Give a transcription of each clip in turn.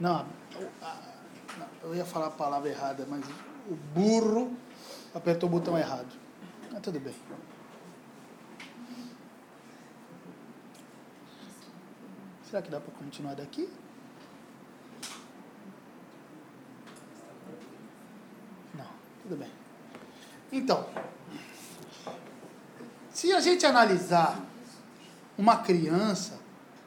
Não, eu ia falar a palavra errada, mas o burro apertou o botão errado. Mas tudo bem. Será que dá para continuar daqui? Não, tudo bem. Então, se a gente analisar uma criança,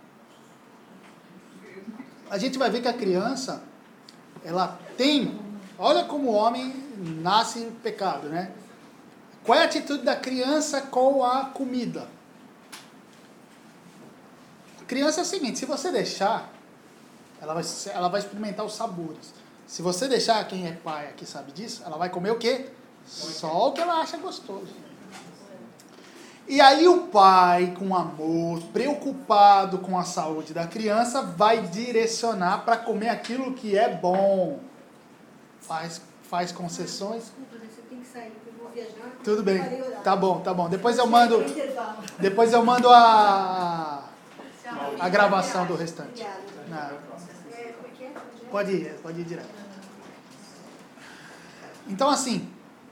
a gente vai ver que a criança, ela tem, olha como o homem nasce no pecado, né? Qual é a atitude da criança com a comida? A criança é o seguinte, se você deixar, ela vai experimentar os sabores. Se você deixar, quem é pai aqui sabe disso, ela vai comer o quê? Só o que ela acha gostoso. E aí o pai, com amor, preocupado com a saúde da criança, vai direcionar para comer aquilo que é bom. Faz concessões. Desculpa, você tem que sair, porque eu vou viajar. Tudo bem, tá bom. Depois eu mando a gravação do restante. Não. Pode ir direto. Então, assim,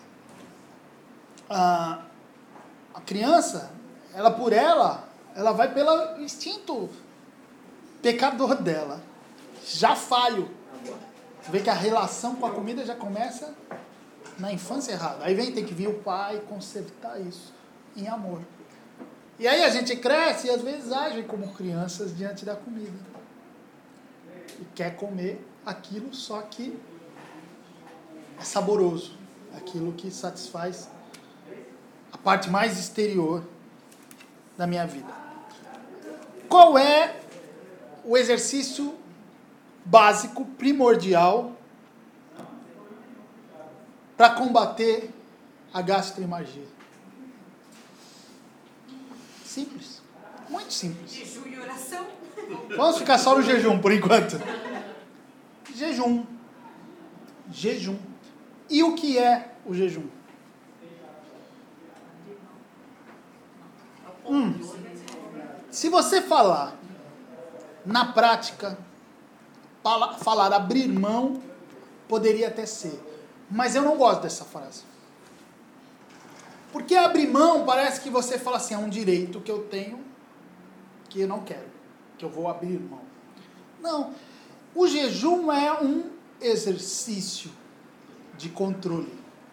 a criança, ela vai pelo instinto pecador dela, já falho. Você vê que a relação com a comida já começa na infância errada. Aí tem que vir o pai consertar isso em amor. E aí a gente cresce e às vezes age como crianças diante da comida. E quer comer aquilo só que é saboroso. Aquilo que satisfaz a parte mais exterior da minha vida. Qual é o exercício básico, primordial, para combater a gastroimagia? Simples. Muito simples. Jejum e oração. Vamos ficar só no jejum, por enquanto. Jejum. E o que é o jejum? Se você falar na prática, falar abrir mão, poderia até ser. Mas eu não gosto dessa frase. Porque abrir mão parece que você fala assim, é um direito que eu tenho, que eu não quero, que eu vou abrir mão. Não. O jejum é um exercício de controle.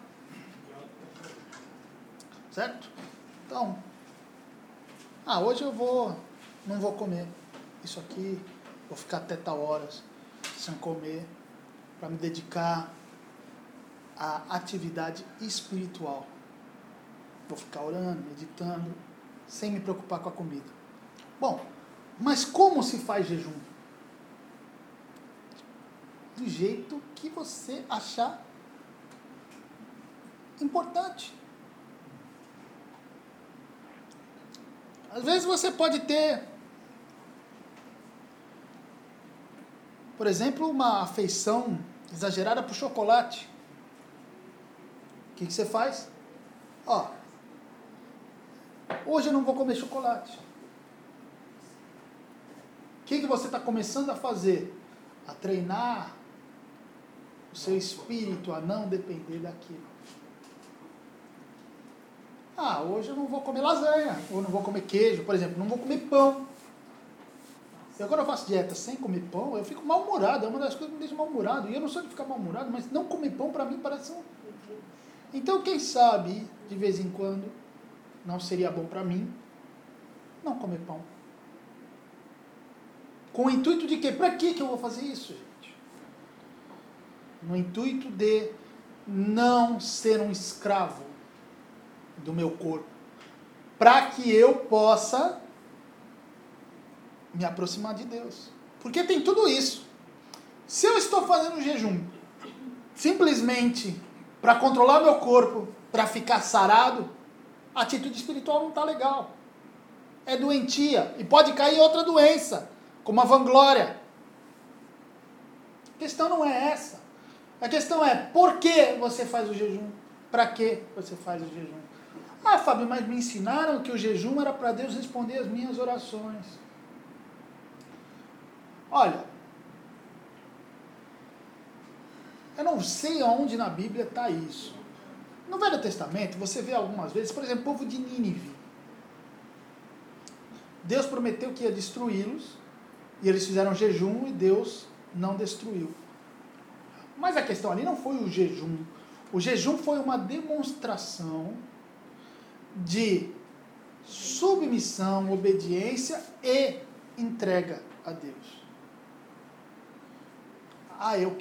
Certo? Então, hoje eu não vou comer isso aqui, vou ficar até tal horas sem comer, para me dedicar à atividade espiritual. Vou ficar orando, meditando, sem me preocupar com a comida. Bom, mas como se faz jejum? Do jeito que você achar importante. Às vezes você pode ter, por exemplo, uma afeição exagerada por chocolate. O que você faz? Hoje eu não vou comer chocolate. O que você está começando a fazer? A treinar o seu espírito a não depender daquilo. Hoje eu não vou comer lasanha, ou não vou comer queijo, por exemplo, não vou comer pão. Eu, quando eu faço dieta sem comer pão, eu fico mal-humorado, é uma das coisas que me deixa mal-humorado. E eu não sou de ficar mal-humorado, mas não comer pão para mim parece um... Então, quem sabe, de vez em quando, não seria bom para mim não comer pão. Com o intuito de quê? Para que eu vou fazer isso, gente? No intuito de não ser um escravo do meu corpo. Para que eu possa me aproximar de Deus. Porque tem tudo isso. Se eu estou fazendo jejum simplesmente para controlar meu corpo, para ficar sarado, a atitude espiritual não está legal. É doentia. E pode cair outra doença, como a vanglória. A questão não é essa. A questão é, por que você faz o jejum? Para que você faz o jejum? Fábio, mas me ensinaram que o jejum era para Deus responder as minhas orações. Olha, Eu não sei aonde na Bíblia está isso. No Velho Testamento, você vê algumas vezes, por exemplo, o povo de Nínive. Deus prometeu que ia destruí-los, e eles fizeram jejum e Deus não destruiu. Mas a questão ali não foi o jejum. O jejum foi uma demonstração de submissão, obediência e entrega a Deus. Eu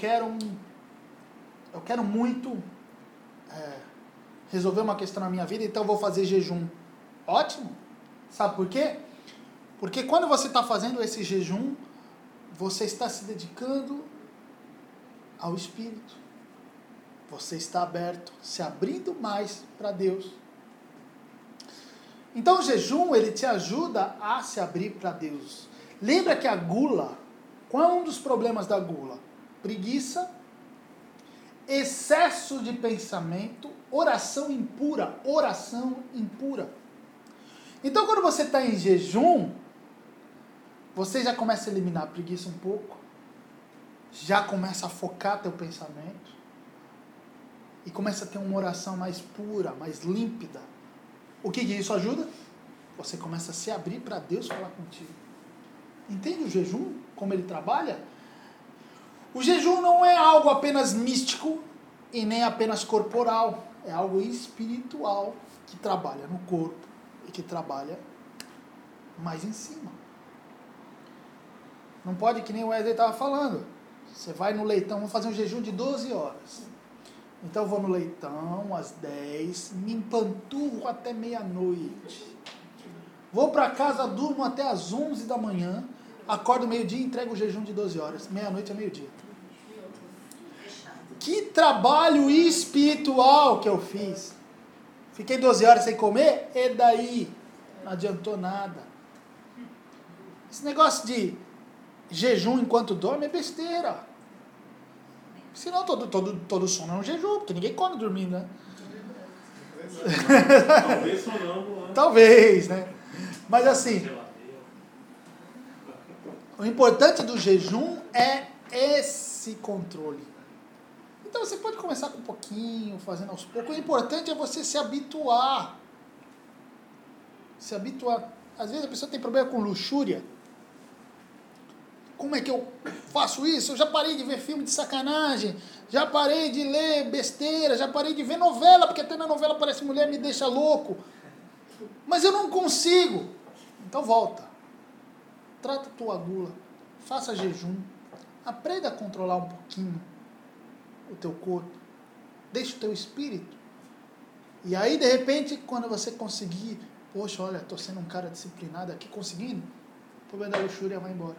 quero muito resolver uma questão na minha vida, então vou fazer jejum. Ótimo. Sabe por quê? Porque quando você está fazendo esse jejum, você está se dedicando ao Espírito. Você está aberto, se abrindo mais para Deus. Então o jejum, ele te ajuda a se abrir para Deus. Lembra que a gula, qual é um dos problemas da gula? Preguiça, excesso de pensamento, oração impura. Então quando você está em jejum, você já começa a eliminar a preguiça um pouco, já começa a focar teu pensamento, e começa a ter uma oração mais pura, mais límpida. O que isso ajuda? Você começa a se abrir para Deus falar contigo. Entende o jejum? Como ele trabalha? O jejum não é algo apenas místico e nem apenas corporal. É algo espiritual que trabalha no corpo e que trabalha mais em cima. Não pode, que nem o Wesley estava falando. Você vai no leitão, vamos fazer um jejum de 12 horas. Então eu vou no leitão às 10, me empanturro até meia-noite. Vou para casa, durmo até às 11 da manhã, acordo meio-dia e entrego o jejum de 12 horas. Meia-noite a meio-dia. Que trabalho espiritual que eu fiz. Fiquei 12 horas sem comer, e daí? Não adiantou nada. Esse negócio de jejum enquanto dorme é besteira. Senão todo sono é um jejum, porque ninguém come dormindo, né? Talvez sonâmbulo. Talvez, né? Mas assim, o importante do jejum é esse controle. Então você pode começar com um pouquinho, fazendo aos poucos. O importante é você se habituar. Se habituar. Às vezes a pessoa tem problema com luxúria. Como é que eu faço isso? Eu já parei de ver filme de sacanagem, já parei de ler besteira, já parei de ver novela, porque até na novela aparece mulher me deixa louco. Mas eu não consigo. Então volta. Trata a tua gula. Faça jejum. Aprenda a controlar um pouquinho o teu corpo. Deixa o teu espírito. E aí, de repente, quando você conseguir, poxa, olha, estou sendo um cara disciplinado aqui, conseguindo, o problema da luxúria vai embora.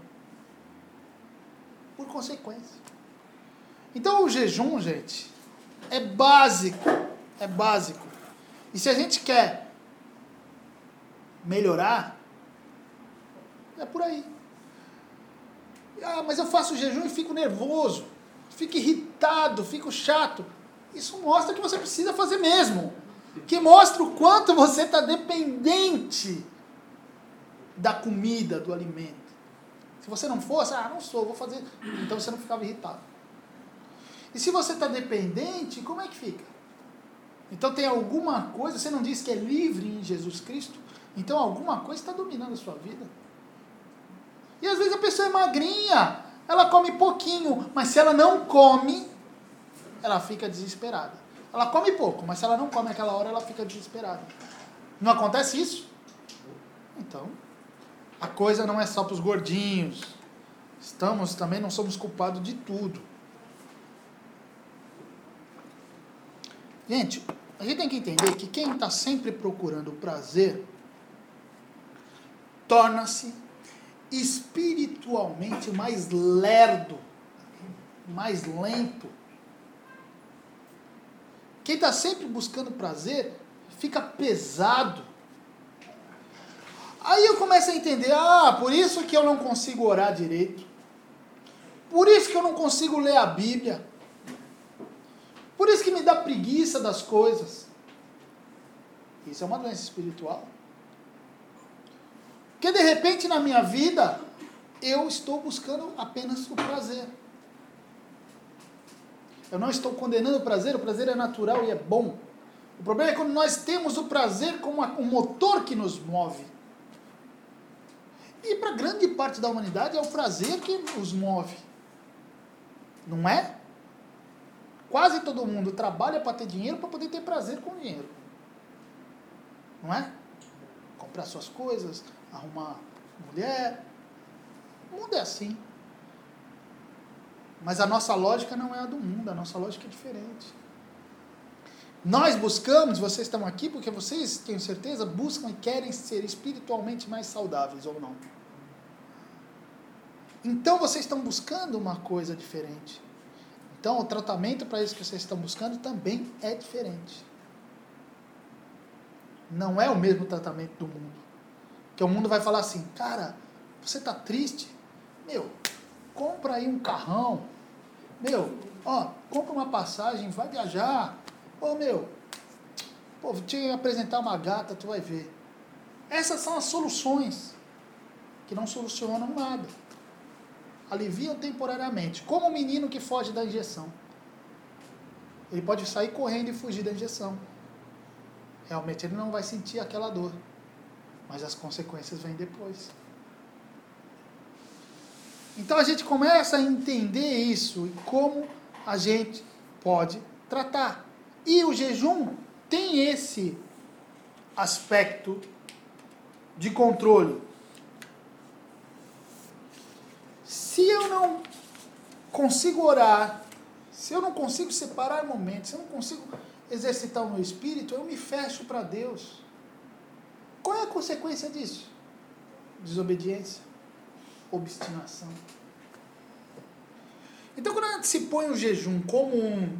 Por consequência. Então o jejum, gente, é básico. É básico. E se a gente quer melhorar, é por aí. Mas eu faço jejum e fico nervoso, fico irritado, fico chato. Isso mostra que você precisa fazer mesmo. Que mostra o quanto você está dependente da comida, do alimento. Se você não fosse, não sou, vou fazer. Então você não ficava irritado. E se você está dependente, como é que fica? Então tem alguma coisa, você não diz que é livre em Jesus Cristo? Então alguma coisa está dominando a sua vida. E às vezes a pessoa é magrinha, ela come pouquinho, mas se ela não come, ela fica desesperada. Ela come pouco, mas se ela não come naquela hora, ela fica desesperada. Não acontece isso? Então, a coisa não é só para os gordinhos. Também não somos culpados de tudo. Gente, a gente tem que entender que quem está sempre procurando o prazer torna-se espiritualmente mais lerdo, mais lento. Quem está sempre buscando prazer fica pesado. Aí eu começo a entender, por isso que eu não consigo orar direito. Por isso que eu não consigo ler a Bíblia. Por isso que me dá preguiça das coisas. Isso é uma doença espiritual. Porque de repente na minha vida, eu estou buscando apenas o prazer. Eu não estou condenando o prazer é natural e é bom. O problema é quando nós temos o prazer como um motor que nos move. E para grande parte da humanidade é o prazer que nos move. Não é? Quase todo mundo trabalha para ter dinheiro para poder ter prazer com o dinheiro. Não é? Comprar suas coisas, arrumar mulher. O mundo é assim. Mas a nossa lógica não é a do mundo, a nossa lógica é diferente. Nós buscamos, vocês estão aqui porque vocês, tenho certeza, buscam e querem ser espiritualmente mais saudáveis ou não. Então vocês estão buscando uma coisa diferente. Então o tratamento para isso que vocês estão buscando também é diferente. Não é o mesmo tratamento do mundo. Porque o mundo vai falar assim, cara, você está triste? Meu, compra aí um carrão. Meu, ó, compra uma passagem, vai viajar. Ô, meu, pô, vou te apresentar uma gata, tu vai ver. Essas são as soluções que não solucionam nada. Aliviam temporariamente. Como o menino que foge da injeção. Ele pode sair correndo e fugir da injeção. Realmente ele não vai sentir aquela dor. Mas as consequências vêm depois. Então a gente começa a entender isso e como a gente pode tratar. E o jejum tem esse aspecto de controle. Se eu não consigo orar, se eu não consigo separar momentos, se eu não consigo exercitar o meu espírito, eu me fecho para Deus. Qual é a consequência disso? Desobediência, obstinação. Então, quando a gente se põe o jejum como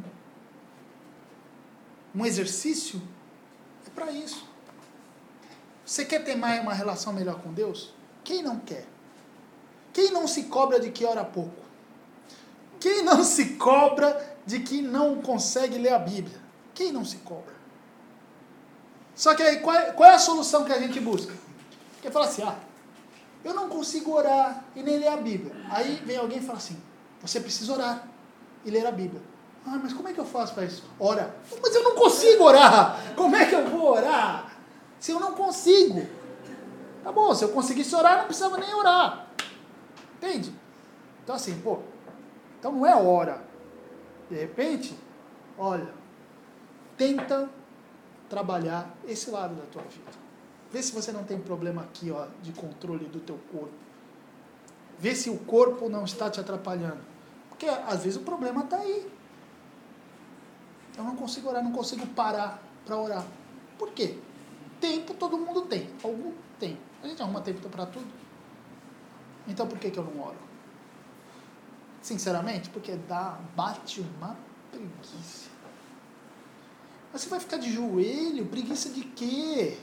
um exercício, é para isso. Você quer ter mais uma relação melhor com Deus? Quem não quer? Quem não se cobra de que ora pouco? Quem não se cobra de que não consegue ler a Bíblia? Quem não se cobra? Só que aí, qual é a solução que a gente busca? Porque fala assim, eu não consigo orar e nem ler a Bíblia. Aí vem alguém e fala assim, você precisa orar e ler a Bíblia. Mas como é que eu faço para isso? Ora. Mas eu não consigo orar. Como é que eu vou orar? Se eu não consigo. Tá bom, se eu conseguisse orar, não precisava nem orar. Entende? Então assim, então não é hora. De repente, olha, tenta trabalhar esse lado da tua vida. Vê se você não tem problema aqui, de controle do teu corpo. Vê se o corpo não está te atrapalhando. Porque às vezes o problema está aí. Eu não consigo orar, não consigo parar para orar. Por quê? Tempo todo mundo tem. Algum tem. A gente arruma tempo para tudo. Então por que eu não oro? Sinceramente, porque bate uma preguiça. Mas você vai ficar de joelho? Preguiça de quê?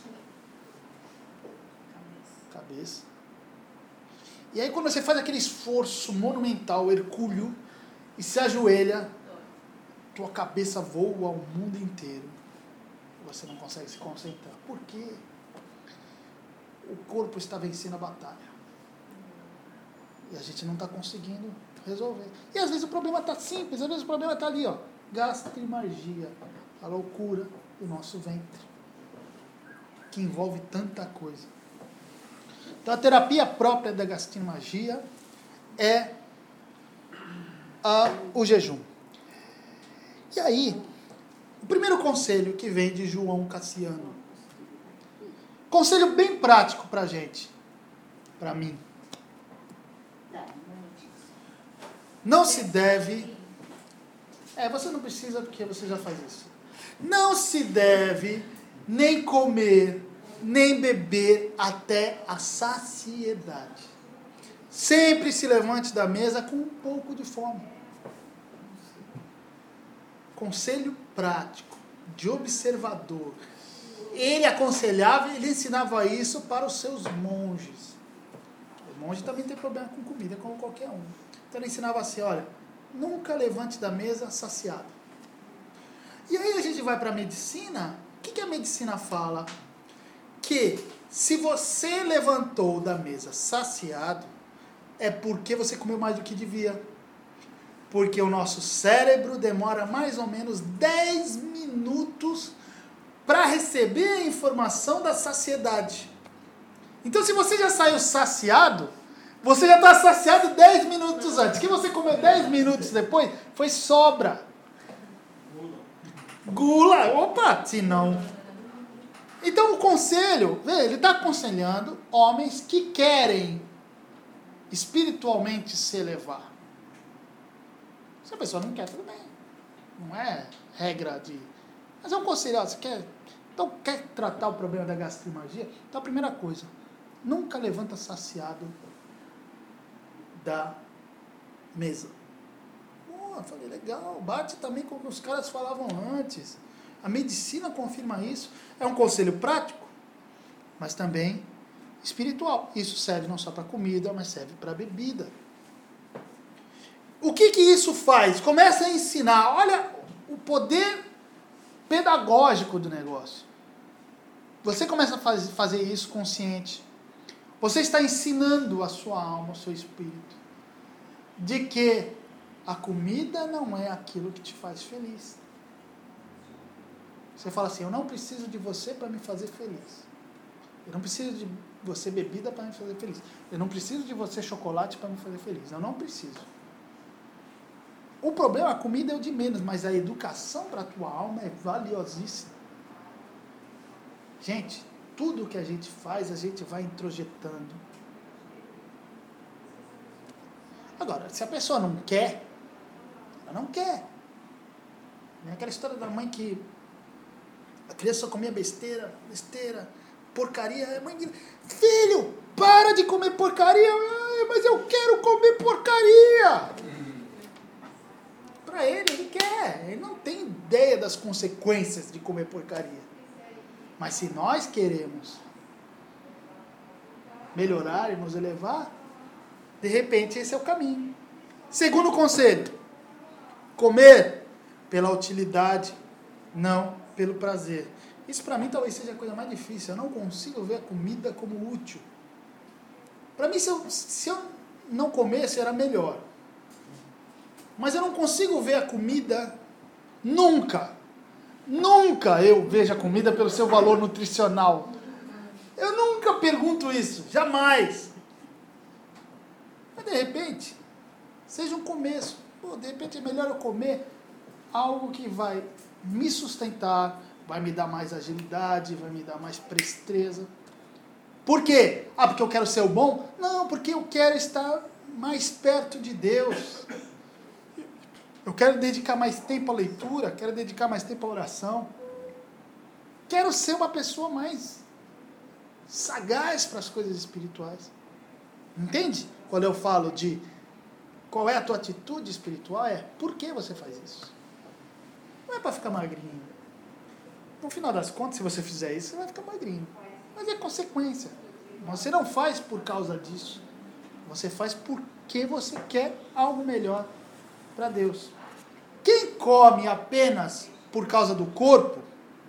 Cabeça. E aí quando você faz aquele esforço monumental, hercúleo, e se ajoelha, tua cabeça voa ao mundo inteiro. Você não consegue se concentrar. Por quê? O corpo está vencendo a batalha. E a gente não está conseguindo resolver. E às vezes o problema está simples, às vezes o problema está ali, gastrimargia, a loucura do nosso ventre, que envolve tanta coisa. Então a terapia própria da gastrimargia é o jejum. E aí, o primeiro conselho que vem de João Cassiano, conselho bem prático para a gente, para mim. Não se deve... você não precisa porque você já faz isso. Não se deve nem comer, nem beber até a saciedade. Sempre se levante da mesa com um pouco de fome. Conselho prático, de observador. Ele aconselhava, ele ensinava isso para os seus monges. O monge também tem problema com comida, como qualquer um. Então ele ensinava assim, olha, nunca levante da mesa saciado. E aí a gente vai para a medicina, o que a medicina fala? Que se você levantou da mesa saciado, é porque você comeu mais do que devia. Porque o nosso cérebro demora mais ou menos 10 minutos para receber a informação da saciedade. Então, se você já saiu saciado, você já está saciado 10 minutos antes. O que você comeu 10 minutos depois foi sobra. Gula. Opa, se não. Então, o conselho, ele está aconselhando homens que querem espiritualmente se elevar. Se a pessoa não quer, tudo bem. Não é regra de... Mas é um conselho, ó, você quer... Então, quer tratar o problema da gastrimagia? Então, a primeira coisa, nunca levanta saciado da mesa. Eu falei, legal, bate também com o que os caras falavam antes. A medicina confirma isso. É um conselho prático, mas também espiritual. Isso serve não só para comida, mas serve para bebida. O que isso faz? Começa a ensinar. Olha o poder pedagógico do negócio. Você começa a fazer isso consciente. Você está ensinando a sua alma, o seu espírito, de que a comida não é aquilo que te faz feliz. Você fala assim, eu não preciso de você para me fazer feliz. Eu não preciso de você bebida para me fazer feliz. Eu não preciso de você chocolate para me fazer feliz. Eu não preciso. O problema, a comida é o de menos, mas a educação para a tua alma é valiosíssima. Gente, tudo que a gente faz, a gente vai introjetando. Agora, se a pessoa não quer, ela não quer. É aquela história da mãe que a criança só comia besteira, porcaria. A mãe diz, filho, para de comer porcaria. Mas eu quero comer porcaria. Para ele quer. Ele não tem ideia das consequências de comer porcaria. Mas se nós queremos melhorar e nos elevar, de repente esse é o caminho. Segundo conselho, comer pela utilidade, não pelo prazer. Isso para mim talvez seja a coisa mais difícil. Eu não consigo ver a comida como útil. Para mim, se eu não comesse, era melhor. Mas eu não consigo ver a comida nunca eu vejo a comida pelo seu valor nutricional. Eu nunca pergunto isso, jamais. Mas de repente, seja um começo. De repente é melhor eu comer algo que vai me sustentar, vai me dar mais agilidade, vai me dar mais presteza. Por quê? Porque eu quero ser o bom? Não, porque eu quero estar mais perto de Deus. Eu quero dedicar mais tempo à leitura, quero dedicar mais tempo à oração. Quero ser uma pessoa mais sagaz para as coisas espirituais. Entende? Quando eu falo de qual é a tua atitude espiritual, é por que você faz isso? Não é para ficar magrinho. No final das contas, se você fizer isso, você vai ficar magrinho. Mas é consequência. Você não faz por causa disso. Você faz porque você quer algo melhor para Deus. Quem come apenas por causa do corpo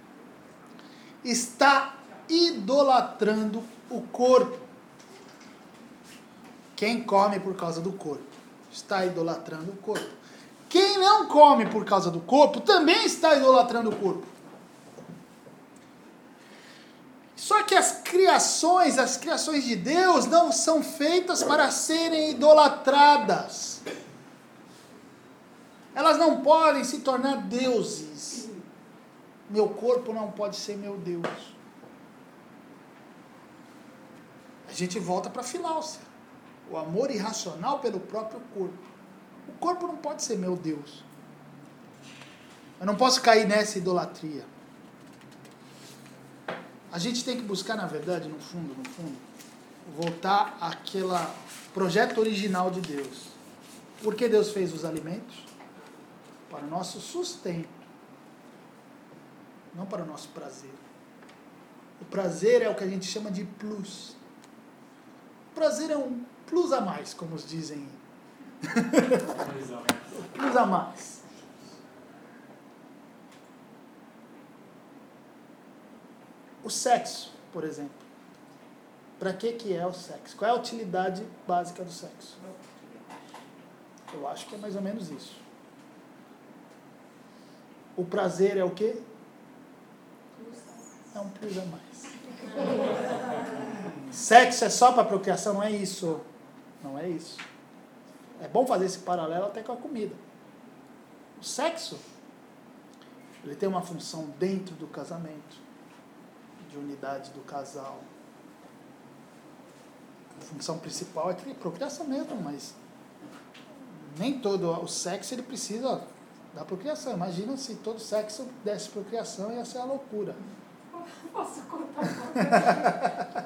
está idolatrando o corpo. Quem come por causa do corpo está idolatrando o corpo. Quem não come por causa do corpo também está idolatrando o corpo. Só que as criações de Deus não são feitas para serem idolatradas. Elas não podem se tornar deuses. Meu corpo não pode ser meu Deus. A gente volta para a Filáusia. O amor irracional pelo próprio corpo. O corpo não pode ser meu Deus. Eu não posso cair nessa idolatria. A gente tem que buscar, na verdade, no fundo, voltar àquele projeto original de Deus. Por que Deus fez os alimentos? Para o nosso sustento, não para o nosso prazer. O prazer é o que a gente chama de plus. O prazer é um plus a mais, como os dizem. Plus a mais. O sexo, por exemplo. Para que é o sexo? Qual é a utilidade básica do sexo? Eu acho que é mais ou menos isso. O prazer é o quê? É um plus a mais. Sexo é só para procriação? Não é isso. Não é isso. É bom fazer esse paralelo até com a comida. O sexo, ele tem uma função dentro do casamento, de unidade do casal. A função principal é procriação mesmo, mas nem todo o sexo ele precisa da procriação. Imagina se todo sexo desse procriação, ia ser uma loucura. Posso contar uma coisa?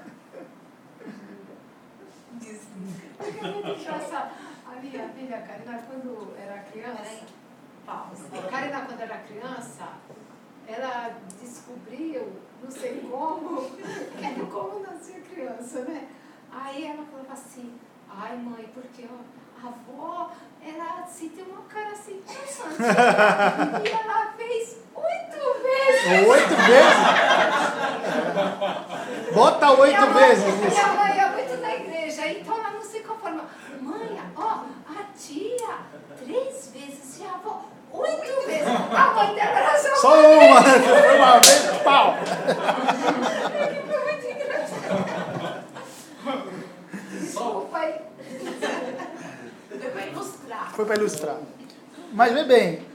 Porque é muito engraçado. A minha filha Karina, quando era criança, pausa. A Karina, quando era criança, ela descobriu, não sei como, que era como nascia criança, né? Aí ela falava assim, ai mãe, porque a avó, ela assim, tem uma cara assim, interessante. E ela fez 8 vezes. 8 vezes? Bota 8 vezes. Minha mãe ia muito na igreja, então ela não se conforma. Mãe, ó, a tia, 3 vezes, e a avó, 8 vezes. A mãe dela era Só uma. Foi uma vez, pau. Foi muito engraçado. Desculpa aí. Foi para ilustrar. Foi para ilustrar. Mas vê bem.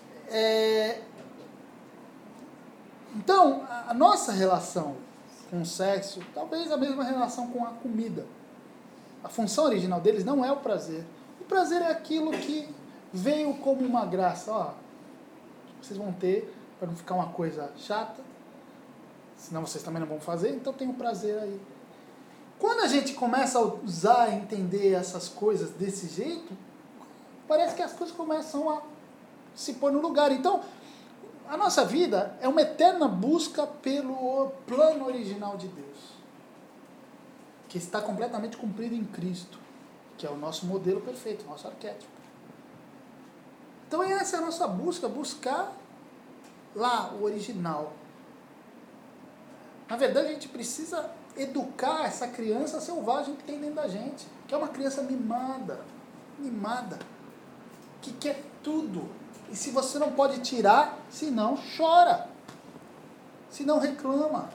Então, a nossa relação com o sexo, talvez a mesma relação com a comida. A função original deles não é o prazer. O prazer é aquilo que veio como uma graça. Ó, vocês vão ter, para não ficar uma coisa chata, senão vocês também não vão fazer, então tem o prazer aí. Quando a gente começa a usar e entender essas coisas desse jeito, parece que as coisas começam a se pôr no lugar. Então, a nossa vida é uma eterna busca pelo plano original de Deus, que está completamente cumprido em Cristo, que é o nosso modelo perfeito, o nosso arquétipo. Então, essa é a nossa busca, buscar lá o original. Na verdade, a gente precisa educar essa criança selvagem que tem dentro da gente, que é uma criança mimada, que quer tudo. E se você não pode tirar, senão chora, senão reclama.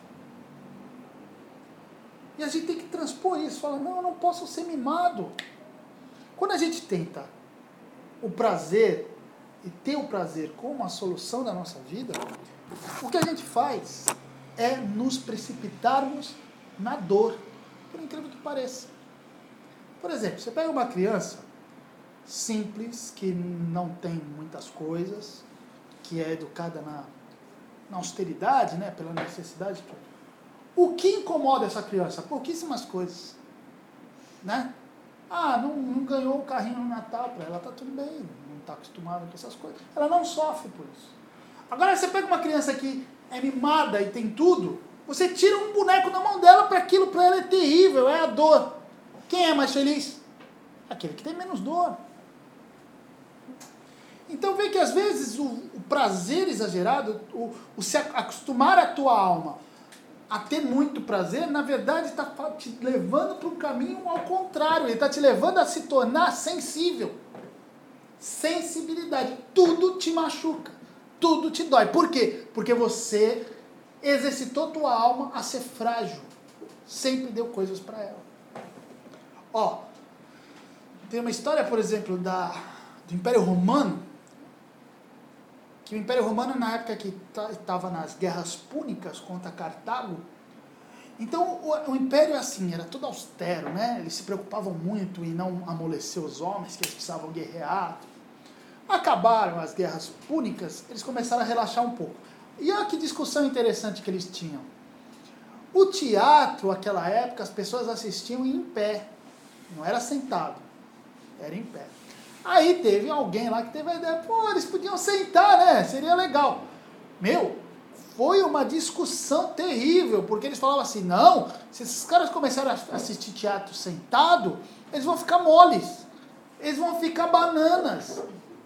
E a gente tem que transpor isso, falar, não, eu não posso ser mimado. Quando a gente tenta o prazer e ter o prazer como a solução da nossa vida, o que a gente faz é nos precipitarmos na dor, por incrível que pareça. Por exemplo, você pega uma criança simples, que não tem muitas coisas, que é educada na austeridade, né, pela necessidade. O que incomoda essa criança? Pouquíssimas coisas. Né? Não ganhou o carrinho no Natal, para ela está tudo bem, não está acostumada com essas coisas. Ela não sofre por isso. Agora você pega uma criança que é mimada e tem tudo, você tira um boneco da mão dela, para aquilo para ela é terrível, é a dor. Quem é mais feliz? Aquele que tem menos dor. Então vê que às vezes o prazer exagerado, o se acostumar a tua alma a ter muito prazer, na verdade está te levando para um caminho ao contrário. Ele está te levando a se tornar sensível. Sensibilidade. Tudo te machuca. Tudo te dói. Por quê? Porque você exercitou tua alma a ser frágil. Sempre deu coisas para ela. Ó, tem uma história, por exemplo, do Império Romano, que o Império Romano, na época que estava nas guerras púnicas contra Cartago, então o Império assim, era todo austero, né? Eles se preocupavam muito em não amolecer os homens, que eles precisavam guerrear. Acabaram as guerras púnicas, eles começaram a relaxar um pouco. E olha que discussão interessante que eles tinham. O teatro, naquela época, as pessoas assistiam em pé, não era sentado, era em pé. Aí teve alguém lá que teve a ideia, eles podiam sentar, né? Seria legal. Foi uma discussão terrível, porque eles falavam assim, não, se esses caras começarem a assistir teatro sentado, eles vão ficar moles, eles vão ficar bananas.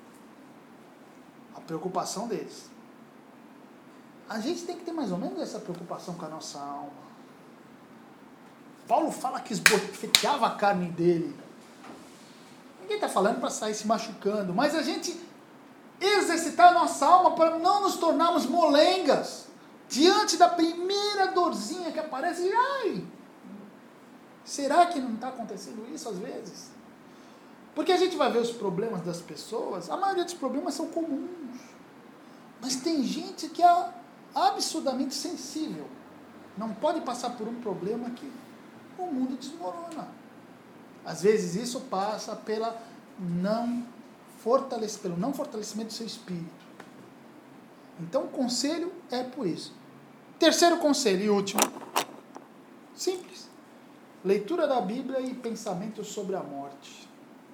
A preocupação deles. A gente tem que ter mais ou menos essa preocupação com a nossa alma. Paulo fala que esbofeteava a carne dele. Ninguém está falando para sair se machucando, mas a gente exercitar a nossa alma para não nos tornarmos molengas diante da primeira dorzinha que aparece. E, ai, será que não está acontecendo isso às vezes? Porque a gente vai ver os problemas das pessoas, a maioria dos problemas são comuns, mas tem gente que é absurdamente sensível, não pode passar por um problema que o mundo desmorona. Às vezes isso passa pelo não fortalecimento do seu espírito. Então o conselho é por isso. Terceiro conselho e último. Simples. Leitura da Bíblia e pensamento sobre a morte.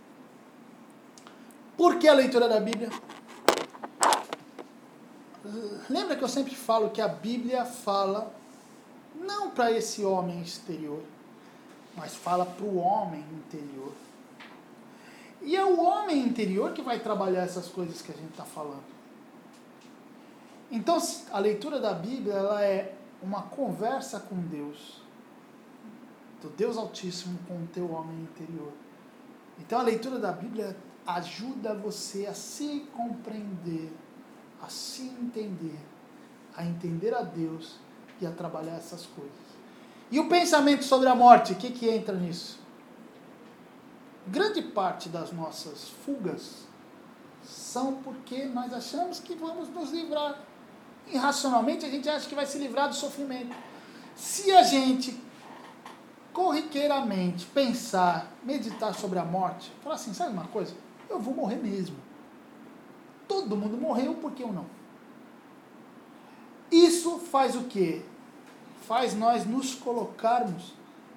Por que a leitura da Bíblia? Lembra que eu sempre falo que a Bíblia fala não para esse homem exterior, mas fala para o homem interior. E é o homem interior que vai trabalhar essas coisas que a gente está falando. Então, a leitura da Bíblia, ela é uma conversa com Deus, do Deus Altíssimo com o teu homem interior. Então, a leitura da Bíblia ajuda você a se compreender, a se entender, a entender a Deus e a trabalhar essas coisas. E o pensamento sobre a morte, o que entra nisso? Grande parte das nossas fugas são porque nós achamos que vamos nos livrar. Irracionalmente a gente acha que vai se livrar do sofrimento. Se a gente corriqueiramente pensar, meditar sobre a morte, falar assim, sabe uma coisa? Eu vou morrer mesmo. Todo mundo morreu, por que eu não? Isso faz o quê? Faz nós nos colocarmos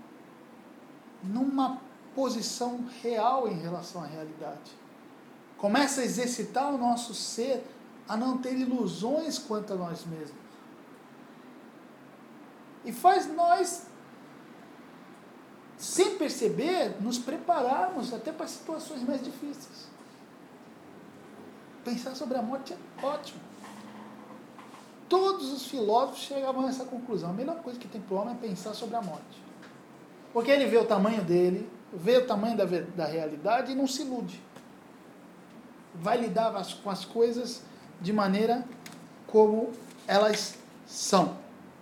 numa posição real em relação à realidade. Começa a exercitar o nosso ser a não ter ilusões quanto a nós mesmos. E faz nós, sem perceber, nos prepararmos até para situações mais difíceis. Pensar sobre a morte é ótimo. Todos os filósofos chegavam a essa conclusão. A melhor coisa que tem para o homem é pensar sobre a morte. Porque ele vê o tamanho dele, vê o tamanho da realidade e não se ilude. Vai lidar com as coisas de maneira como elas são.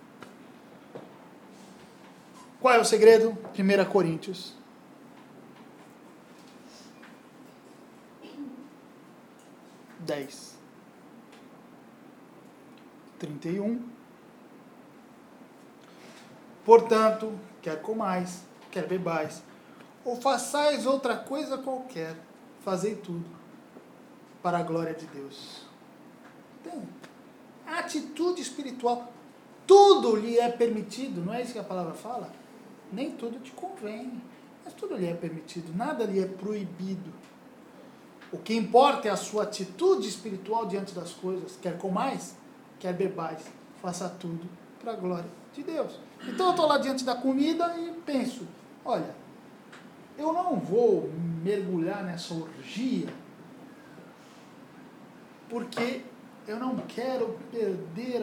Qual é o segredo? 1 Coríntios 10, 31. Portanto, quer comais, quer bebais, ou façais outra coisa qualquer, fazei tudo para a glória de Deus. Então, a atitude espiritual, tudo lhe é permitido, não é isso que a palavra fala? Nem tudo te convém, mas tudo lhe é permitido, nada lhe é proibido. O que importa é a sua atitude espiritual diante das coisas, quer comais, quer bebais, faça tudo para a glória de Deus. Então eu estou lá diante da comida e penso, olha, eu não vou mergulhar nessa orgia, porque eu não quero perder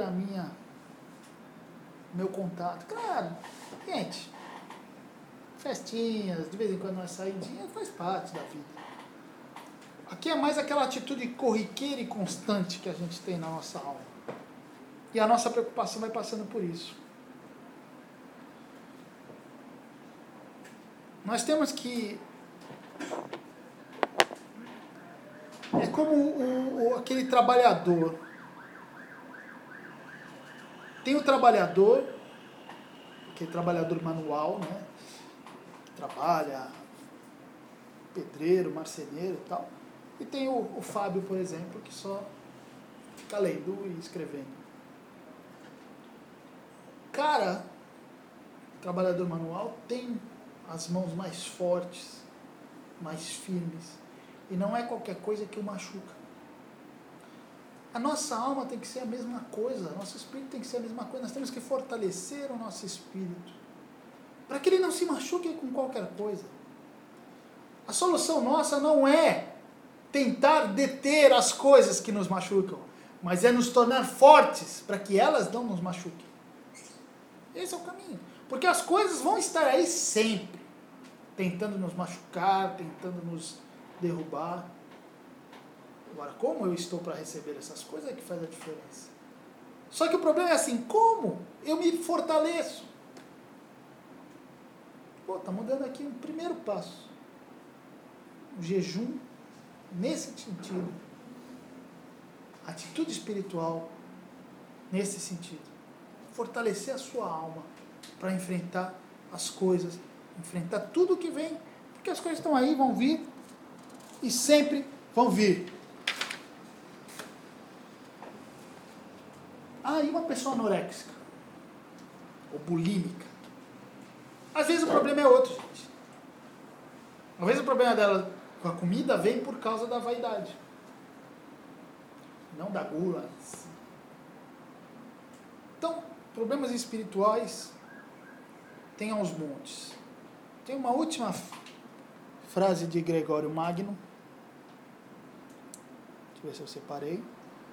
meu contato. Claro, gente, festinhas, de vez em quando uma saidinha, faz parte da vida. Aqui é mais aquela atitude corriqueira e constante que a gente tem na nossa alma. E a nossa preocupação vai passando por isso. Nós temos que... É como aquele trabalhador. Tem o trabalhador, aquele trabalhador manual, né? Que trabalha, pedreiro, marceneiro e tal. E tem o Fábio, por exemplo, que só fica lendo e escrevendo. Cara, trabalhador manual tem as mãos mais fortes, mais firmes. E não é qualquer coisa que o machuca. A nossa alma tem que ser a mesma coisa, nosso espírito tem que ser a mesma coisa. Nós temos que fortalecer o nosso espírito, para que ele não se machuque com qualquer coisa. A solução nossa não é tentar deter as coisas que nos machucam, mas é nos tornar fortes para que elas não nos machuquem. Esse é o caminho. Porque as coisas vão estar aí sempre, tentando nos machucar, tentando nos derrubar. Agora, como eu estou para receber essas coisas é que faz a diferença. Só que o problema é assim, como eu me fortaleço? Pô, estamos dando aqui um primeiro passo. O jejum, nesse sentido. Atitude espiritual, nesse sentido. Fortalecer a sua alma para enfrentar as coisas, enfrentar tudo que vem, porque as coisas estão aí, vão vir e sempre vão vir. E uma pessoa anoréxica ou bulímica. Às vezes o problema é outro, gente. Às vezes o problema dela com a comida vem por causa da vaidade, não da gula. Então, problemas espirituais tem aos montes. Tem uma última frase de Gregório Magno. Deixa eu ver se eu separei.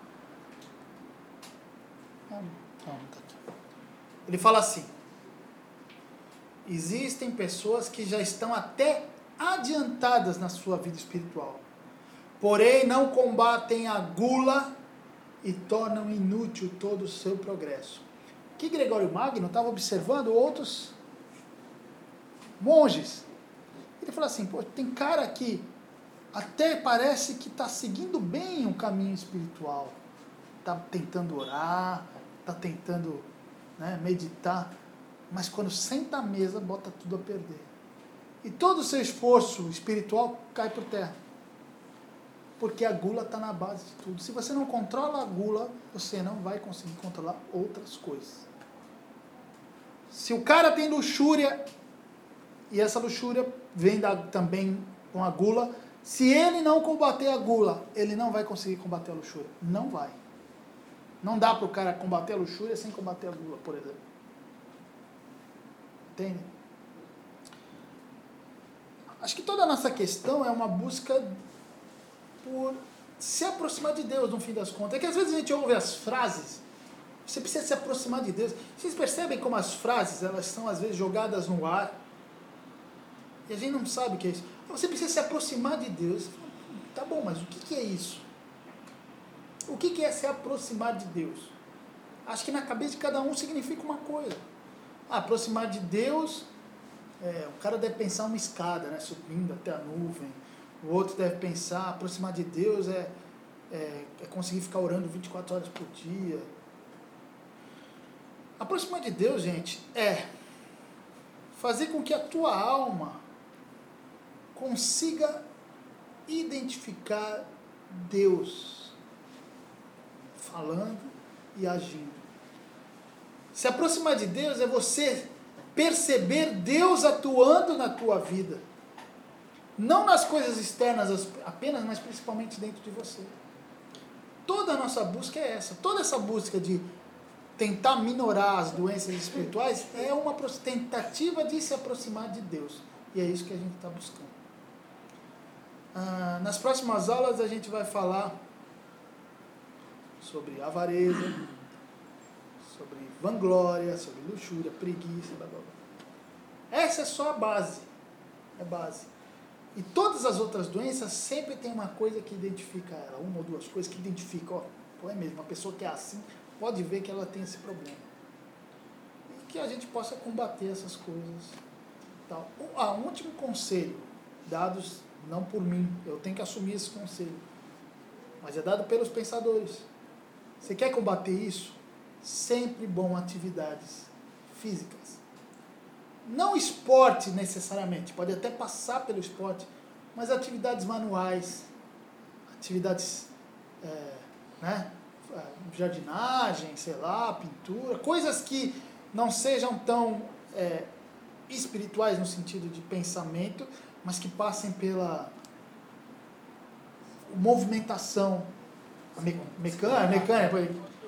Não está aqui. Ele fala assim: existem pessoas que já estão até adiantadas na sua vida espiritual, porém não combatem a gula e tornam inútil todo o seu progresso. Que Gregório Magno estava observando outros monges. Ele falou assim, pô, tem cara que até parece que está seguindo bem o caminho espiritual, está tentando orar, está tentando, meditar, mas quando senta à mesa, bota tudo a perder. E todo o seu esforço espiritual cai por terra. Porque a gula está na base de tudo. Se você não controla a gula, você não vai conseguir controlar outras coisas. Se o cara tem luxúria, e essa luxúria vem também com a gula, se ele não combater a gula, ele não vai conseguir combater a luxúria. Não vai. Não dá para o cara combater a luxúria sem combater a gula, por exemplo. Entende? Acho que toda a nossa questão é uma busca por se aproximar de Deus, no fim das contas. É que às vezes a gente ouve as frases, você precisa se aproximar de Deus. Vocês percebem como as frases, elas são às vezes jogadas no ar, e a gente não sabe o que é isso. Você precisa se aproximar de Deus. Tá bom, mas o que é isso? O que é se aproximar de Deus? Acho que na cabeça de cada um significa uma coisa. Aproximar de Deus, o cara deve pensar uma escada, subindo até a nuvem. O outro deve pensar, aproximar de Deus é conseguir ficar orando 24 horas por dia. Aproximar de Deus, gente, é fazer com que a tua alma consiga identificar Deus falando e agindo. Se aproximar de Deus é você perceber Deus atuando na tua vida. Não nas coisas externas apenas, mas principalmente dentro de você. Toda a nossa busca é essa. Toda essa busca de tentar minorar as doenças espirituais é uma tentativa de se aproximar de Deus. E é isso que a gente está buscando. Nas próximas aulas a gente vai falar sobre avareza, sobre vanglória, sobre luxúria, preguiça, blá, blá, blá. Essa é só a base. É base. E todas as outras doenças sempre tem uma coisa que identifica ela, uma ou duas coisas que identificam, é mesmo, uma pessoa que é assim, pode ver que ela tem esse problema. E que a gente possa combater essas coisas. Tal. Um último conselho, dados não por mim, eu tenho que assumir esse conselho, mas é dado pelos pensadores. Você quer combater isso? Sempre bom atividades físicas. Não esporte necessariamente, pode até passar pelo esporte, mas atividades manuais, atividades, jardinagem, sei lá, pintura, coisas que não sejam tão espirituais no sentido de pensamento, mas que passem pela movimentação mecânica.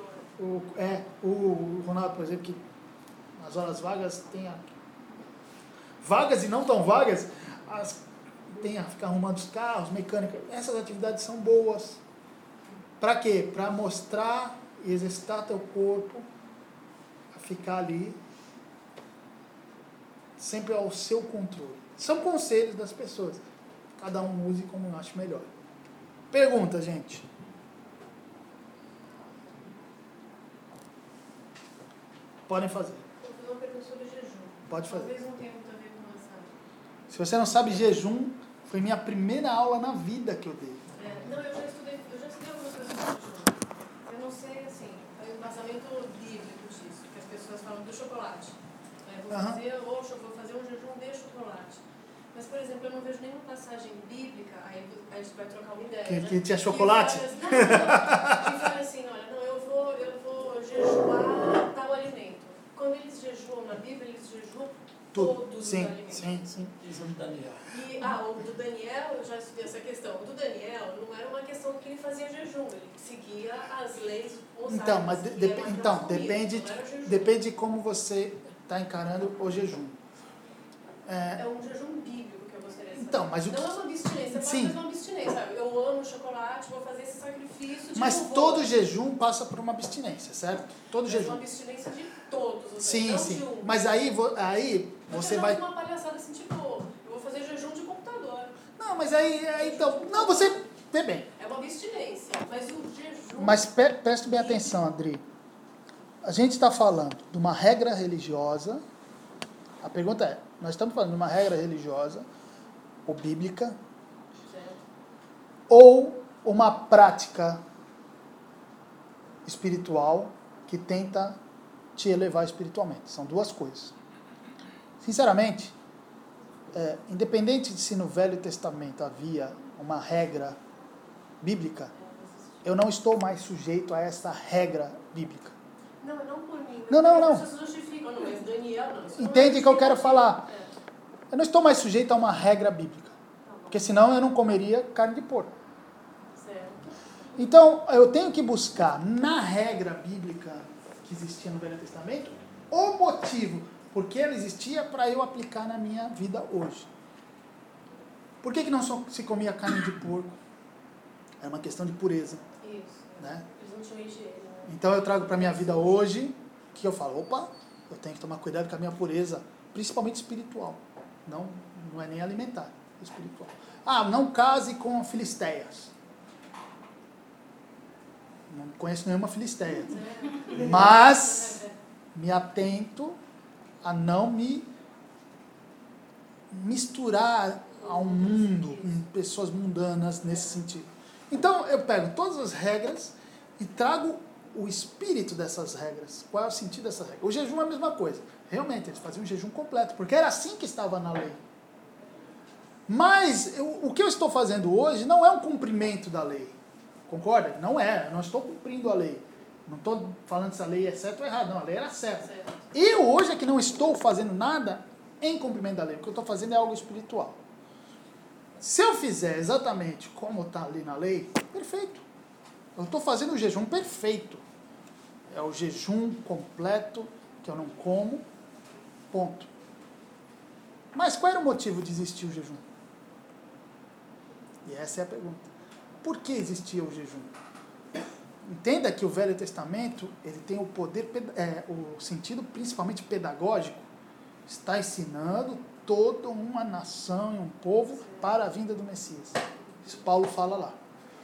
O Ronaldo, por exemplo, que nas horas vagas tem vagas e não tão vagas, tem a ficar arrumando os carros, mecânica. Essas atividades são boas. Para quê? Para mostrar e exercitar teu corpo a ficar ali sempre ao seu controle. São conselhos das pessoas. cada um use como acha melhor. Pergunta, gente. Podem fazer. Vou fazer uma pergunta sobre jejum. Pode fazer. Talvez não tenha muito a ver com essa. Se você não sabe, jejum foi minha primeira aula na vida que eu dei. Não, eu já estudei algumas coisas sobre jejum. Eu não sei, assim, o embasamento bíblico disso, que as pessoas falam do chocolate. Vou fazer um jejum de chocolate. Mas, por exemplo, eu não vejo nenhuma passagem bíblica, aí a gente vai trocar uma ideia. Que tinha chocolate? Que fala assim, olha, não, eu vou jejuar tal alimento. Quando eles jejuam na Bíblia, eles jejuam todos os alimentos. Sim. Isso do Daniel. O do Daniel, eu já estudei essa questão. O do Daniel não era uma questão que ele fazia jejum, ele seguia as leis mosaico. Então, mas depende de como você está encarando o jejum. É um jejum bíblico que eu gostaria de saber. Então, mas não é uma abstinência, pode Sim. fazer uma abstinência. Sabe? Eu amo chocolate, vou fazer esse sacrifício de Mas louvor. todo jejum passa por uma abstinência, certo? Todo Mas jejum. uma abstinência de todos os Sim, não sim. de um. Mas aí você vai... uma palhaçada assim, tipo, eu vou fazer jejum de computador. Não, mas aí então... Não, você... Vê bem. É uma abstinência, mas o jejum... Mas preste bem atenção, Adri. A gente está falando de uma regra religiosa. A pergunta é, nós estamos falando de uma regra religiosa ou bíblica Certo. ou uma prática espiritual que tenta te elevar espiritualmente. São duas coisas. Sinceramente, independente de se no Velho Testamento havia uma regra bíblica, eu não estou mais sujeito a essa regra bíblica. Não por mim. Não. As pessoas justificam, não, mas Daniel não. Isso Entende não o que eu quero falar? É. Eu não estou mais sujeito a uma regra bíblica, porque senão eu não comeria carne de porco. Certo. Então, eu tenho que buscar na regra bíblica que existia no Velho Testamento o motivo porque ela existia para eu aplicar na minha vida hoje. Por que não se comia carne de porco? É uma questão de pureza. Isso. Né? Eles não tinham higiene, né? Então eu trago para a minha vida hoje que eu falo, opa, eu tenho que tomar cuidado com a minha pureza, principalmente espiritual. Não é nem alimentar, é espiritual. Não case com filisteias. Não conheço nenhuma filisteia. Mas me atento a não me misturar ao mundo, com pessoas mundanas nesse sentido. Então eu pego todas as regras e trago o espírito dessas regras. Qual é o sentido dessas regras? O jejum é a mesma coisa. Realmente, eles faziam um jejum completo, porque era assim que estava na lei. Mas o que eu estou fazendo hoje não é um cumprimento da lei. Concorda? Não é. Eu não estou cumprindo a lei. Não estou falando se a lei é certa ou errada. Não, a lei era certa. Certo. Eu hoje é que não estou fazendo nada em cumprimento da lei. O que eu estou fazendo é algo espiritual. Se eu fizer exatamente como está ali na lei, perfeito. Eu estou fazendo o jejum perfeito. É o jejum completo, que eu não como, ponto. Mas qual era o motivo de existir o jejum? E essa é a pergunta. Por que existia o jejum? Entenda que o Velho Testamento ele tem o poder, o sentido principalmente pedagógico, está ensinando toda uma nação e um povo para a vinda do Messias. Isso Paulo fala lá.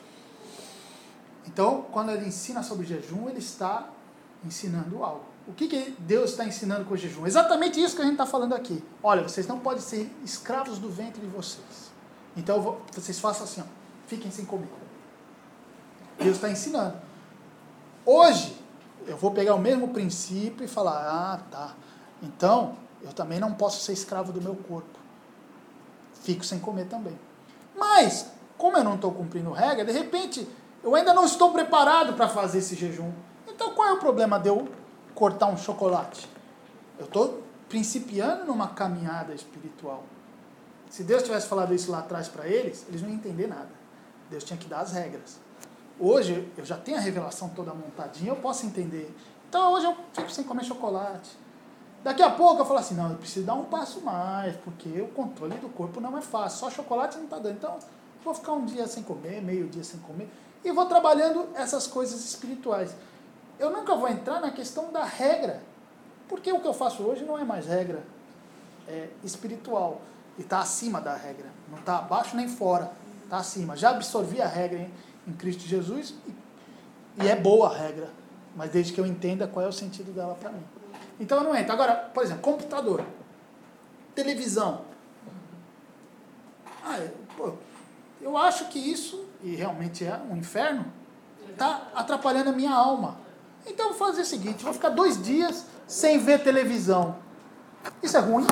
Então, quando ele ensina sobre jejum, ele está ensinando algo. O que Deus está ensinando com o jejum? Exatamente isso que a gente está falando aqui. Olha, vocês não podem ser escravos do ventre de vocês. Então, vocês façam assim, fiquem sem comer. Deus está ensinando. Hoje, eu vou pegar o mesmo princípio e falar, tá, então, eu também não posso ser escravo do meu corpo. Fico sem comer também. Mas, como eu não estou cumprindo regra, de repente, eu ainda não estou preparado para fazer esse jejum. Então, qual é o problema de eu cortar um chocolate? Eu estou principiando numa caminhada espiritual. Se Deus tivesse falado isso lá atrás para eles não iam entender nada. Deus tinha que dar as regras. Hoje, eu já tenho a revelação toda montadinha, eu posso entender. Então, hoje eu fico sem comer chocolate. Daqui a pouco eu falo assim, não, eu preciso dar um passo mais, porque o controle do corpo não é fácil. Só chocolate não está dando. Então, vou ficar um dia sem comer, meio dia sem comer, e vou trabalhando essas coisas espirituais. Eu nunca vou entrar na questão da regra, porque o que eu faço hoje não é mais regra, é espiritual. e está acima da regra. Não está abaixo nem fora, está acima. Já absorvi a regra em Cristo Jesus e é boa a regra, mas desde que eu entenda qual é o sentido dela para mim. Então eu não entro. Agora, por exemplo, computador, televisão. Eu acho que isso, e realmente é um inferno, está atrapalhando a minha alma. Então eu vou fazer o seguinte, vou ficar 2 dias sem ver televisão. Isso é ruim?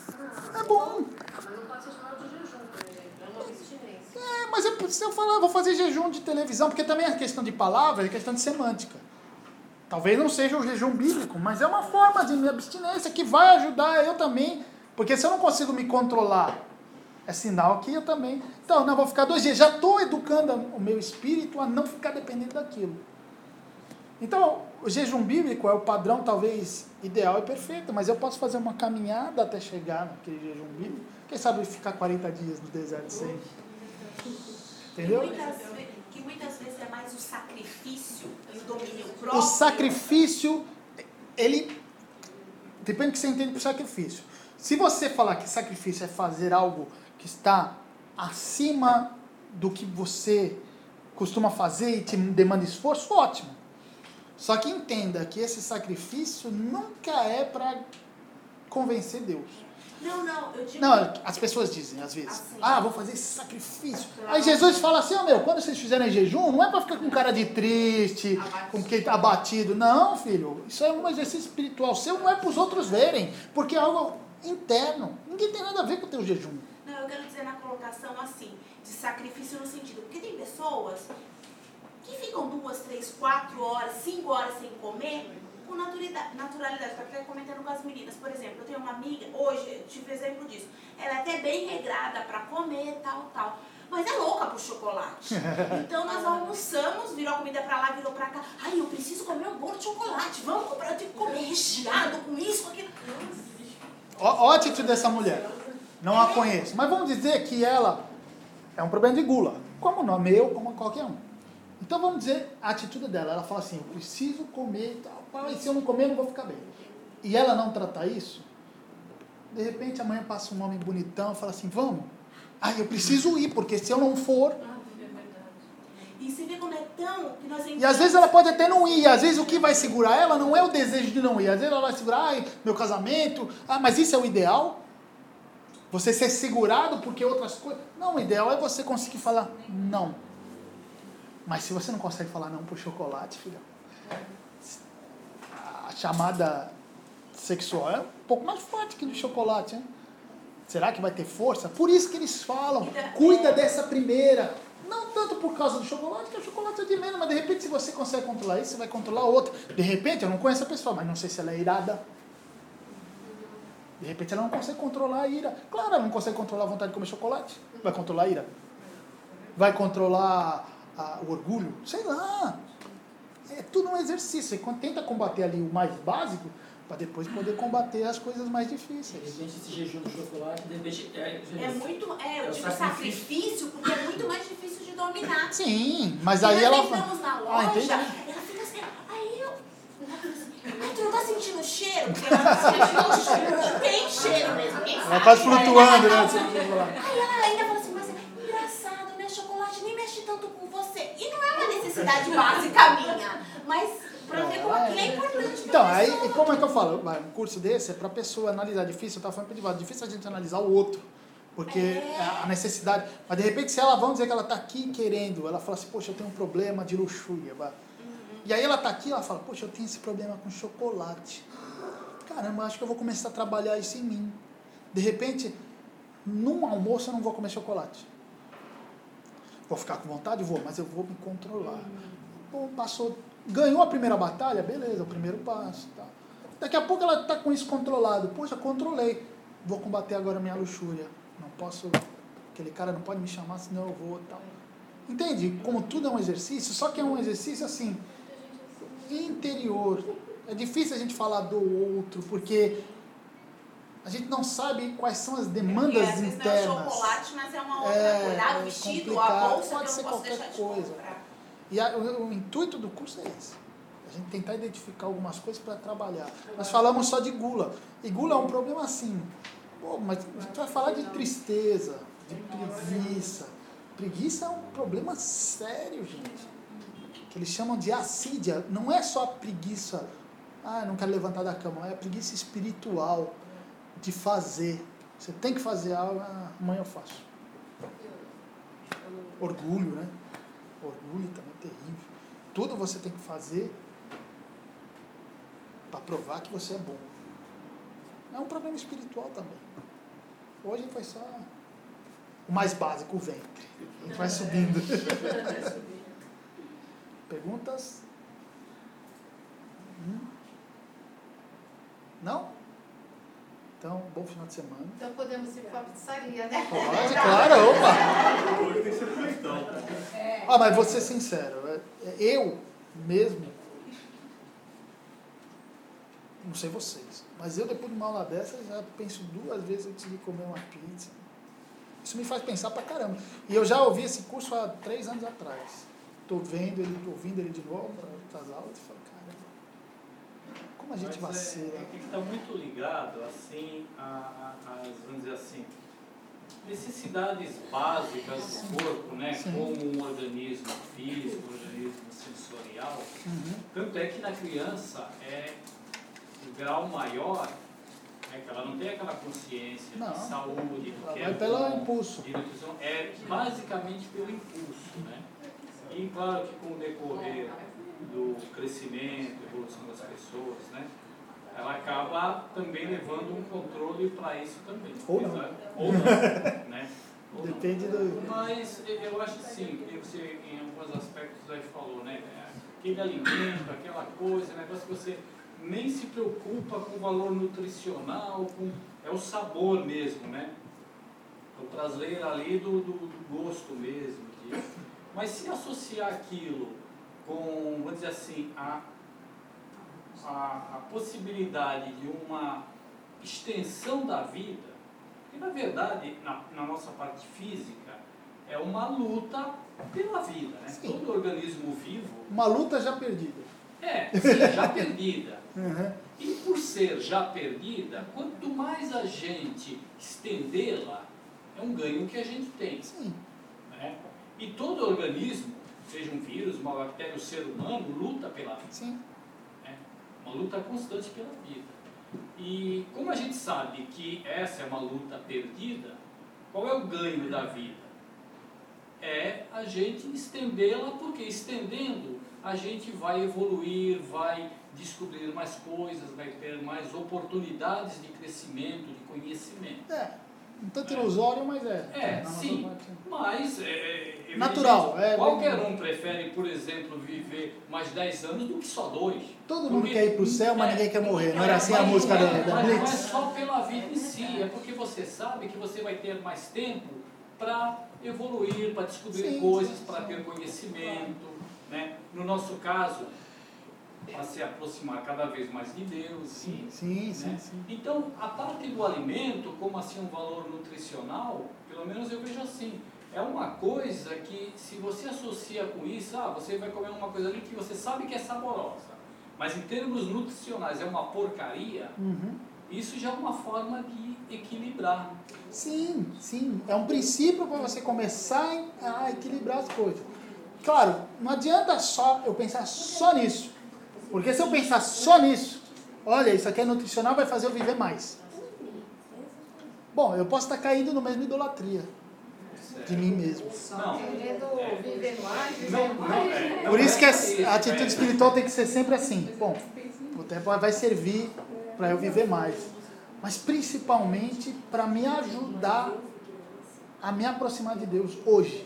É bom. Mas não pode ser chamado de jejum, é uma abstinência. Mas se eu falar, vou fazer jejum de televisão, porque também é questão de palavra, é questão de semântica. Talvez não seja o jejum bíblico, mas é uma forma de abstinência que vai ajudar eu também, porque se eu não consigo me controlar, é sinal que eu também... Então, não, vou ficar 2 dias. Já estou educando o meu espírito a não ficar dependendo daquilo. Então, o jejum bíblico é o padrão, talvez, ideal e perfeito, mas eu posso fazer uma caminhada até chegar naquele jejum bíblico. Quem sabe ficar 40 dias no deserto sem... Entendeu? Que muitas vezes é mais o sacrifício e o domínio próprio. O sacrifício, ele... Depende do que você entende por sacrifício. Se você falar que sacrifício é fazer algo que está acima do que você costuma fazer e te demanda esforço, ótimo. Só que entenda que esse sacrifício nunca é para convencer Deus. Não, eu digo... Não, as pessoas dizem, às vezes, assim, vou fazer esse sacrifício. Aí Jesus fala assim, quando vocês fizerem jejum, não é para ficar com cara de triste, com quem está abatido. Não, filho, isso é um exercício espiritual seu, não é para os outros verem, porque é algo interno. Ninguém tem nada a ver com o teu jejum. Não, eu quero dizer na colocação assim, de sacrifício no sentido, porque tem pessoas que ficam 2, 3, 4 horas, 5 horas sem comer, com naturalidade. Estou até comentando com as meninas. Por exemplo, eu tenho uma amiga, hoje, eu tive exemplo disso, ela é até bem regrada para comer, tal, mas é louca pro chocolate. Então nós almoçamos, virou a comida para lá, virou para cá. Ai, eu preciso comer um bolo de chocolate, vamos comprar, eu tenho que comer recheado com isso, com aquilo. Olha a atitude dessa mulher. Não a conheço. Mas vamos dizer que ela é um problema de gula. Como não, meu, como qualquer um. Então vamos dizer a atitude dela. Ela fala assim, eu preciso comer e tal. E se eu não comer, eu não vou ficar bem. E ela não tratar isso, de repente amanhã passa um homem bonitão e fala assim, vamos. Eu preciso ir, porque se eu não for... E você vê como é tão... Que nós E às vezes ela pode até não ir. Às vezes o que vai segurar ela não é o desejo de não ir. Às vezes ela vai segurar, meu casamento. Mas isso é o ideal? Você ser segurado porque outras coisas... Não, o ideal é você conseguir falar não. Mas se você não consegue falar não pro chocolate, filha, a chamada sexual é um pouco mais forte que do chocolate, hein? Será que vai ter força? Por isso que eles falam, cuida dessa primeira. Não tanto por causa do chocolate, que o chocolate é de menos, mas de repente se você consegue controlar isso, você vai controlar outra. De repente, eu não conheço a pessoa, mas não sei se ela é irada. De repente ela não consegue controlar a ira. Claro, ela não consegue controlar a vontade de comer chocolate. Vai controlar a ira. Vai controlar o orgulho. Sei lá. É tudo um exercício. Você tenta combater ali o mais básico, para depois poder combater as coisas mais difíceis. De repente esse jejum do chocolate, de repente... Eu digo sacrifício, porque é muito mais difícil de dominar. Sim, mas e aí ela... nós entramos na loja, entendi. ela fica assim, tu não tá sentindo o cheiro? Porque ela tá sentindo cheiro. Tem cheiro mesmo. Ela tá flutuando, né? Aí ela ainda fala assim, mas é engraçado, né? Chocolate nem mexe tanto com você. E não é uma necessidade básica minha, mas pra ver como aquilo é importante. Então, aí, como é que eu falo? Um curso desse é pra pessoa analisar. Difícil, eu tava falando privado, difícil a gente analisar o outro. Porque a necessidade... Mas de repente, se ela, vamos dizer que ela tá aqui querendo, ela fala assim, poxa, eu tenho um problema de luxúria, E aí ela tá aqui, ela fala, poxa, eu tenho esse problema com chocolate. Caramba, acho que eu vou começar a trabalhar isso em mim. De repente, num almoço eu não vou comer chocolate. Vou ficar com vontade? Vou, mas eu vou me controlar. Pô, passou, ganhou a primeira batalha? Beleza, o primeiro passo. Tá. Daqui a pouco ela tá com isso controlado. Poxa, controlei. Vou combater agora a minha luxúria. Não posso, aquele cara não pode me chamar, senão eu vou. Tal. Entende? Como tudo é um exercício, só que é um exercício assim... interior. É difícil a gente falar do outro, porque a gente não sabe quais são as demandas às vezes internas. não é o chocolate, mas é uma outra coisa. O vestido, a bolsa, pode que eu ser não posso qualquer deixar de coisa. comprar. E o intuito do curso é esse. A gente tentar identificar algumas coisas para trabalhar. Nós falamos só de gula. E gula é um problema assim. Pô, mas a gente vai falar de tristeza, de preguiça. Preguiça é um problema sério, gente. Que eles chamam de assídia. Não é só a preguiça, não quero levantar da cama. É a preguiça espiritual de fazer. Você tem que fazer algo, amanhã eu faço. Orgulho, né? Orgulho também é terrível. Tudo você tem que fazer para provar que você é bom. É um problema espiritual também. Hoje foi só o mais básico, o ventre. A gente vai subindo. Perguntas? Não? Então, bom final de semana. Então podemos ir para a pizzaria, né? Pode, claro, opa! Hoje tem que ser feitão. Mas vou ser sincero, eu mesmo, não sei vocês, mas eu depois de uma aula dessa já penso 2 vezes antes de comer uma pizza. Isso me faz pensar pra caramba. E eu já ouvi esse curso há 3 anos atrás. Estou ouvindo ele de novo para as aulas e falo, caramba, como a gente vacila. É que está muito ligado, assim, vamos dizer assim, necessidades básicas do corpo, né? Sim. Como um organismo físico, um organismo sensorial. Tanto é que na criança o grau maior é que ela não tem aquela consciência Não. de saúde, do Ela que vai é pelo bom, impulso. de nutrição, é basicamente pelo impulso, né? E claro que com o decorrer do crescimento, evolução das pessoas, né? Ela acaba também levando um controle para isso também. Ou não. Ou não, né? Ou não. Depende do... Mas eu acho assim, que você em alguns aspectos aí falou, né? Aquele alimento, aquela coisa, negócio que você nem se preocupa com o valor nutricional, é o sabor mesmo, né? O prazer ali do gosto mesmo. Mas se associar aquilo com, vamos dizer assim, a possibilidade de uma extensão da vida, que na verdade, na nossa parte física, é uma luta pela vida, né? Sim. Todo organismo vivo... Uma luta já perdida. Sim, já perdida. Uhum. E por ser já perdida, quanto mais a gente estendê-la, é um ganho que a gente tem. Sim. Né? E todo organismo, seja um vírus, uma bactéria, um ser humano, luta pela vida. Sim. Né? Uma luta constante pela vida. E como a gente sabe que essa é uma luta perdida, qual é o ganho da vida? É a gente estendê-la, porque estendendo a gente vai evoluir, vai descobrir mais coisas, vai ter mais oportunidades de crescimento, de conhecimento. Um tanto ilusório, mas na nossa Sim, parte, mas natural. Qualquer um prefere, por exemplo, viver mais 10 anos do que só 2. Todo mundo quer ir para o céu, mas ninguém quer morrer. Não era assim a música da Mas não é Blitz? só pela vida em si, é porque você sabe que você vai ter mais tempo para evoluir, para descobrir coisas, para ter conhecimento. Né? No nosso caso, para se aproximar cada vez mais de Deus. Sim. Então, a parte do alimento, como assim um valor nutricional, pelo menos eu vejo assim, é uma coisa que se você associa com isso, você vai comer uma coisa ali que você sabe que é saborosa, mas em termos nutricionais é uma porcaria, isso já é uma forma de equilibrar. Sim. É um princípio para você começar a equilibrar as coisas. Claro, não adianta só eu pensar só nisso. Porque se eu pensar só nisso, olha, isso aqui é nutricional, vai fazer eu viver mais. Bom, eu posso estar caindo no mesmo idolatria de mim mesmo. Querendo viver mais, viver mais. Por isso que a atitude espiritual tem que ser sempre assim. Bom, o tempo vai servir para eu viver mais. Mas principalmente para me ajudar a me aproximar de Deus hoje.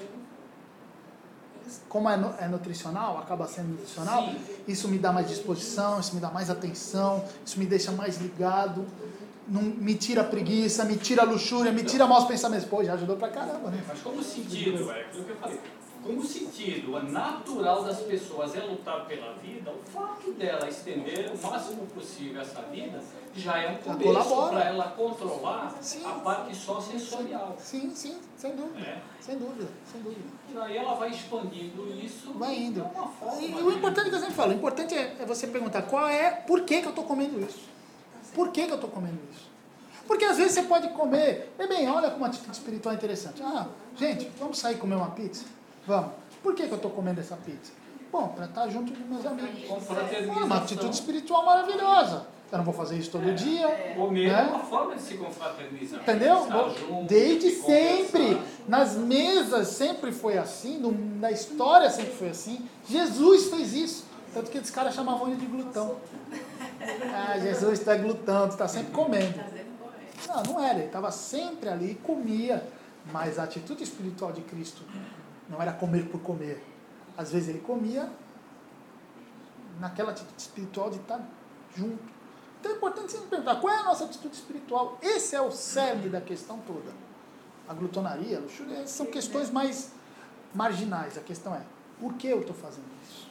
Como é nutricional, acaba sendo nutricional, isso me dá mais disposição, isso me dá mais atenção, isso me deixa mais ligado, não, me tira a preguiça, me tira a luxúria, me tira maus pensamentos. Pô, já ajudou pra caramba, né? Mas como sentido, aquilo que eu falei, como sentido natural das pessoas é lutar pela vida, o fato dela estender o máximo possível essa vida já é um começo para ela controlar a parte só sensorial. Sim, sem dúvida. Sem dúvida. E aí ela vai expandindo isso. Vai indo. De uma forma, e o importante que eu sempre falo, o importante é você perguntar por que eu estou comendo isso? Por que eu estou comendo isso? Porque às vezes você pode comer. Bem, olha como a atitude espiritual é interessante. Ah, gente, vamos sair comer uma pizza? Vamos. Por que eu estou comendo essa pizza? Bom, para estar junto com meus amigos. Uma atitude espiritual maravilhosa. Eu não vou fazer isso todo dia. Comer é uma forma de se confraternizar. Entendeu? Junto, Desde de sempre. Nas mesas sempre foi assim. Na história sempre foi assim. Jesus fez isso. Tanto que esses caras chamavam ele de glutão. Ah, Jesus, tu é glutão, tu está sempre comendo. Não era. Ele estava sempre ali e comia. Mas a atitude espiritual de Cristo não era comer por comer. Às vezes ele comia naquela atitude espiritual de estar junto. Então é importante você me perguntar, qual é a nossa atitude espiritual? Esse é o cerne da questão toda. A glutonaria, a luxúria, são questões mais marginais. A questão é, por que eu estou fazendo isso?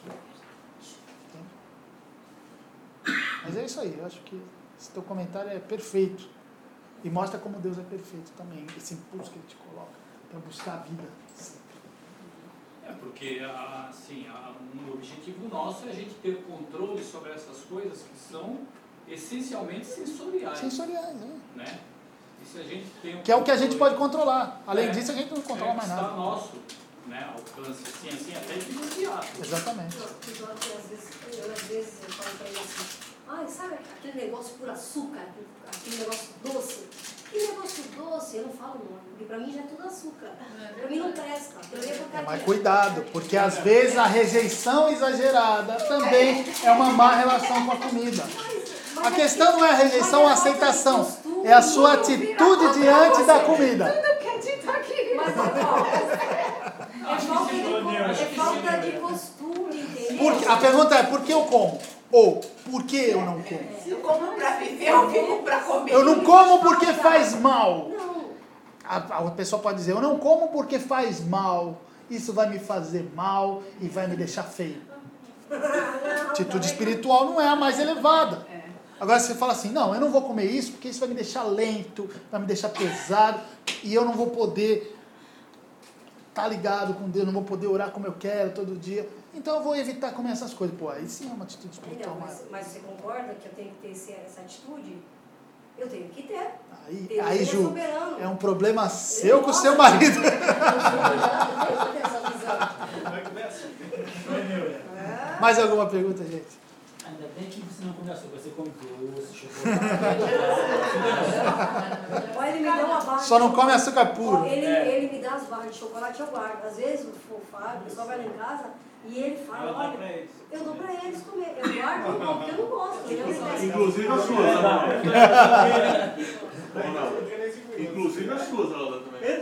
Entende? Mas é isso aí, eu acho que esse teu comentário é perfeito. E mostra como Deus é perfeito também, esse impulso que Ele te coloca para buscar a vida. Porque assim, um objetivo nosso é a gente ter controle sobre essas coisas que são essencialmente sensoriais. Sensoriais, né? E se a gente tem que é o que a gente pode controlar. Além disso, a gente não controla mais nada. Está nosso, né? Alcance, assim, até de imediato. Exatamente. Às vezes eu falo para ele assim, sabe aquele negócio por açúcar, aquele negócio doce? Que negócio doce? Eu não falo não, porque para mim já é tudo açúcar. Para mim não presta. Mas cuidado, porque às vezes a rejeição exagerada também é uma má relação com a comida. A questão não é a rejeição ou a aceitação, é a sua atitude diante da comida. É falta de costume, entendeu? A pergunta é, por que eu como? Ou, por que eu não como? Eu como pra viver, eu vivo pra comer. Eu não como porque faz mal. Não. A pessoa pode dizer, eu não como porque faz mal. Isso vai me fazer mal e vai me deixar feio. Atitude espiritual não é a mais elevada. Agora você fala assim, não, eu não vou comer isso porque isso vai me deixar lento, vai me deixar pesado e eu não vou poder estar ligado com Deus, não vou poder orar como eu quero todo dia. Então eu vou evitar comer essas coisas. Pô, aí sim é uma atitude espiritual. Mas você concorda que eu tenho que ter essa atitude? Eu tenho que ter. Aí Ju, é um problema seu com o seu marido. Mais alguma pergunta, gente? Ainda bem que você não come açúcar, você come doce, chocolate. Ele me dá uma barra. Só não come açúcar puro. Ele me dá as barras de chocolate, eu guardo. Às vezes o Fábio, o pessoal vai lá em casa e ele fala, olha, eu dou pra eles comer. Eu guardo porque eu não gosto. Inclusive as suas, Inclusive as suas, Alda, também.